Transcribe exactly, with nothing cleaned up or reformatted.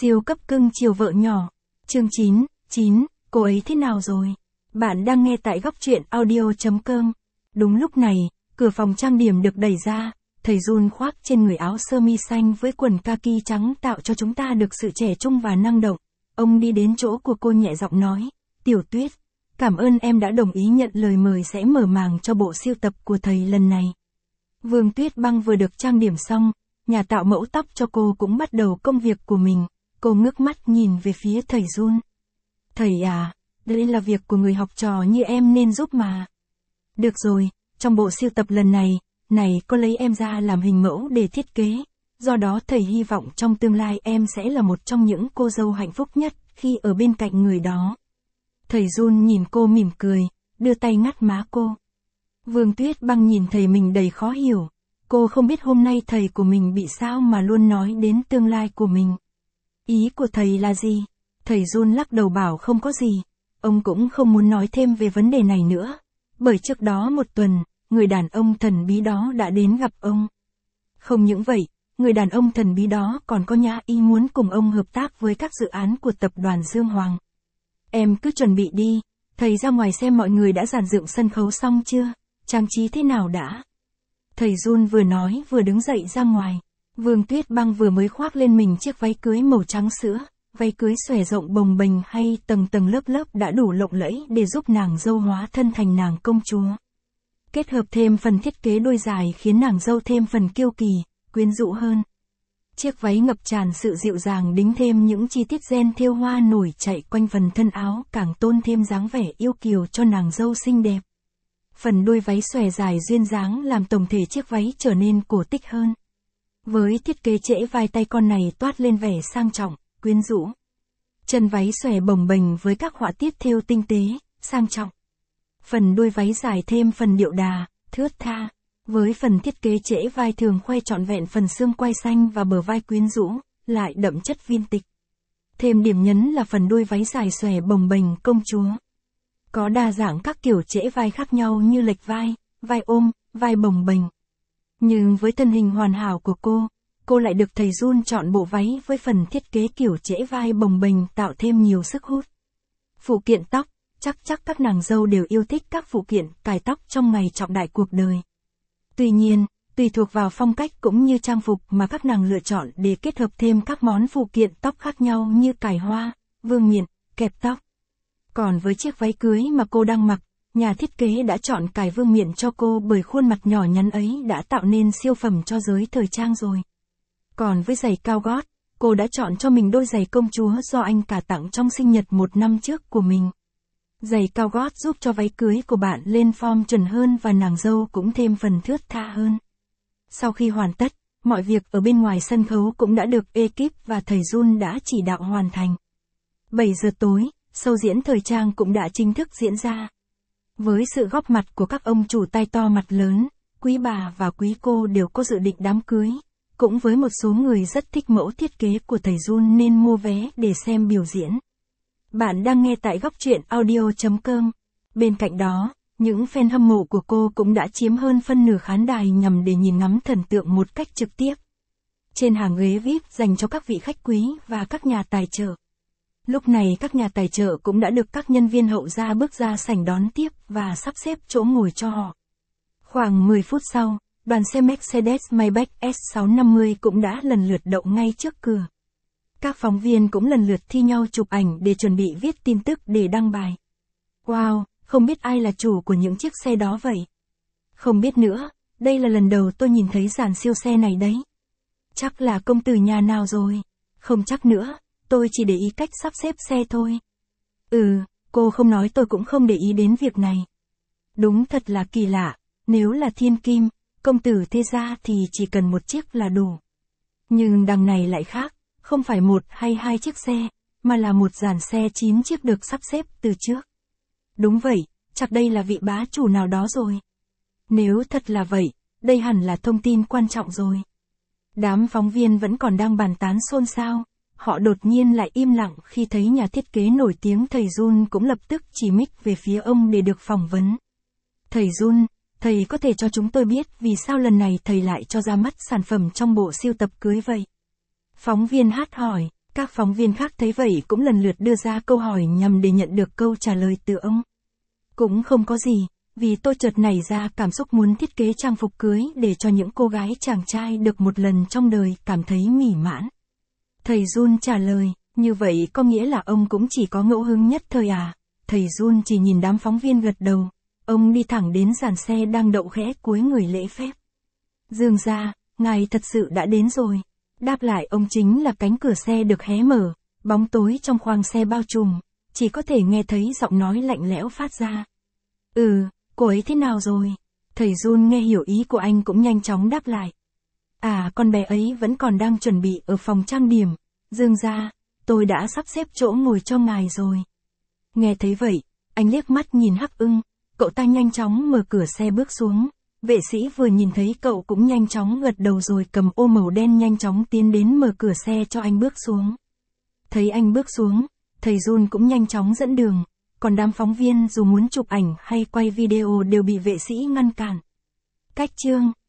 Siêu cấp cưng chiều vợ nhỏ. Chương chín, chín, cô ấy thế nào rồi? Bạn đang nghe tại góc truyện audio chấm com. Đúng lúc này, cửa phòng trang điểm được đẩy ra, thầy Jun khoác trên người áo sơ mi xanh với quần kaki trắng tạo cho chúng ta được sự trẻ trung và năng động. Ông đi đến chỗ của cô nhẹ giọng nói, Tiểu Tuyết, cảm ơn em đã đồng ý nhận lời mời sẽ mở màn cho bộ siêu tập của thầy lần này. Vương Tuyết Băng vừa được trang điểm xong, nhà tạo mẫu tóc cho cô cũng bắt đầu công việc của mình. Cô ngước mắt nhìn về phía thầy Jun. Thầy à, đây là việc của người học trò như em nên giúp mà. Được rồi, trong bộ siêu tập lần này, này có lấy em ra làm hình mẫu để thiết kế. Do đó thầy hy vọng trong tương lai em sẽ là một trong những cô dâu hạnh phúc nhất khi ở bên cạnh người đó. Thầy Jun nhìn cô mỉm cười, đưa tay ngắt má cô. Vương Tuyết Băng nhìn thầy mình đầy khó hiểu. Cô không biết hôm nay thầy của mình bị sao mà luôn nói đến tương lai của mình. Ý của thầy là gì? Thầy Jun lắc đầu bảo không có gì. Ông cũng không muốn nói thêm về vấn đề này nữa. Bởi trước đó một tuần, người đàn ông thần bí đó đã đến gặp ông. Không những vậy, người đàn ông thần bí đó còn có nhã ý muốn cùng ông hợp tác với các dự án của tập đoàn Dương Hoàng. Em cứ chuẩn bị đi, thầy ra ngoài xem mọi người đã dàn dựng sân khấu xong chưa, trang trí thế nào đã. Thầy Jun vừa nói vừa đứng dậy ra ngoài. Vương Tuyết Băng vừa mới khoác lên mình chiếc váy cưới màu trắng sữa, váy cưới xòe rộng bồng bềnh hay tầng tầng lớp lớp đã đủ lộng lẫy để giúp nàng dâu hóa thân thành nàng công chúa. Kết hợp thêm phần thiết kế đôi dài khiến nàng dâu thêm phần kiêu kỳ, quyến rũ hơn. Chiếc váy ngập tràn sự dịu dàng đính thêm những chi tiết ren thêu hoa nổi chạy quanh phần thân áo càng tôn thêm dáng vẻ yêu kiều cho nàng dâu xinh đẹp. Phần đuôi váy xòe dài duyên dáng làm tổng thể chiếc váy trở nên cổ tích hơn. Với thiết kế trễ vai tay con này toát lên vẻ sang trọng, quyến rũ. Chân váy xòe bồng bềnh với các họa tiết thêu tinh tế, sang trọng. Phần đuôi váy dài thêm phần điệu đà, thướt tha. Với phần thiết kế trễ vai thường khoe trọn vẹn phần xương quai xanh và bờ vai quyến rũ, lại đậm chất vintage. Thêm điểm nhấn là phần đuôi váy dài xòe bồng bềnh công chúa. Có đa dạng các kiểu trễ vai khác nhau như lệch vai, vai ôm, vai bồng bềnh. Nhưng với thân hình hoàn hảo của cô, cô lại được thầy Jun chọn bộ váy với phần thiết kế kiểu trễ vai bồng bềnh tạo thêm nhiều sức hút. Phụ kiện tóc, chắc chắc các nàng dâu đều yêu thích các phụ kiện cài tóc trong ngày trọng đại cuộc đời. Tuy nhiên, tùy thuộc vào phong cách cũng như trang phục mà các nàng lựa chọn để kết hợp thêm các món phụ kiện tóc khác nhau như cài hoa, vương miện, kẹp tóc. Còn với chiếc váy cưới mà cô đang mặc, nhà thiết kế đã chọn cài vương miện cho cô bởi khuôn mặt nhỏ nhắn ấy đã tạo nên siêu phẩm cho giới thời trang rồi. Còn với giày cao gót, cô đã chọn cho mình đôi giày công chúa do anh cả tặng trong sinh nhật một năm trước của mình. Giày cao gót giúp cho váy cưới của bạn lên form chuẩn hơn và nàng dâu cũng thêm phần thướt tha hơn. Sau khi hoàn tất, mọi việc ở bên ngoài sân khấu cũng đã được ekip và thầy Jun đã chỉ đạo hoàn thành. bảy giờ tối, show diễn thời trang cũng đã chính thức diễn ra. Với sự góp mặt của các ông chủ tay to mặt lớn, quý bà và quý cô đều có dự định đám cưới. Cũng với một số người rất thích mẫu thiết kế của thầy Jun nên mua vé để xem biểu diễn. Bạn đang nghe tại góc truyện audio chấm com. Bên cạnh đó, những fan hâm mộ của cô cũng đã chiếm hơn phân nửa khán đài nhằm để nhìn ngắm thần tượng một cách trực tiếp. Trên hàng ghế vi ai pi dành cho các vị khách quý và các nhà tài trợ. Lúc này các nhà tài trợ cũng đã được các nhân viên hậu gia bước ra sảnh đón tiếp và sắp xếp chỗ ngồi cho họ. Khoảng mười phút sau, đoàn xe Mercedes-Maybach S sáu năm mươi cũng đã lần lượt đậu ngay trước cửa. Các phóng viên cũng lần lượt thi nhau chụp ảnh để chuẩn bị viết tin tức để đăng bài. Wow, không biết ai là chủ của những chiếc xe đó vậy? Không biết nữa, đây là lần đầu tôi nhìn thấy dàn siêu xe này đấy. Chắc là công tử nhà nào rồi? Không chắc nữa, tôi chỉ để ý cách sắp xếp xe thôi. Ừ, cô không nói tôi cũng không để ý đến việc này. Đúng thật là kỳ lạ, nếu là thiên kim, công tử thế gia thì chỉ cần một chiếc là đủ. Nhưng đằng này lại khác. Không phải một hay hai chiếc xe, mà là một dàn xe chín chiếc được sắp xếp từ trước. Đúng vậy, chắc đây là vị bá chủ nào đó rồi. Nếu thật là vậy, đây hẳn là thông tin quan trọng rồi. Đám phóng viên vẫn còn đang bàn tán xôn xao, họ đột nhiên lại im lặng khi thấy nhà thiết kế nổi tiếng thầy Jun cũng lập tức chỉ mic về phía ông để được phỏng vấn. Thầy Jun, thầy có thể cho chúng tôi biết vì sao lần này thầy lại cho ra mắt sản phẩm trong bộ siêu tập cưới vậy? Phóng viên hát hỏi, Các phóng viên khác thấy vậy cũng lần lượt đưa ra câu hỏi nhằm để nhận được câu trả lời từ ông. Cũng không có gì, vì tôi chợt nảy ra cảm xúc muốn thiết kế trang phục cưới để cho những cô gái chàng trai được một lần trong đời cảm thấy mỹ mãn. Thầy Jun trả lời, như vậy có nghĩa là ông cũng chỉ có ngẫu hứng nhất thời à? Thầy Jun chỉ nhìn đám phóng viên gật đầu. Ông đi thẳng đến dàn xe đang đậu khẽ cúi người lễ phép. Dương gia, ngài thật sự đã đến rồi. Đáp lại ông chính là cánh cửa xe được hé mở, bóng tối trong khoang xe bao trùm, chỉ có thể nghe thấy giọng nói lạnh lẽo phát ra. Ừ, cô ấy thế nào rồi? Thầy Jun nghe hiểu ý của anh cũng nhanh chóng đáp lại. À, con bé ấy vẫn còn đang chuẩn bị ở phòng trang điểm. Dương gia, tôi đã sắp xếp chỗ ngồi cho ngài rồi. Nghe thấy vậy, anh liếc mắt nhìn Hắc Ưng, cậu ta nhanh chóng mở cửa xe bước xuống. Vệ sĩ vừa nhìn thấy cậu cũng nhanh chóng gật đầu rồi cầm ô màu đen nhanh chóng tiến đến mở cửa xe cho anh bước xuống. Thấy anh bước xuống, thầy Jun cũng nhanh chóng dẫn đường, còn đám phóng viên dù muốn chụp ảnh hay quay video đều bị vệ sĩ ngăn cản. Cách chương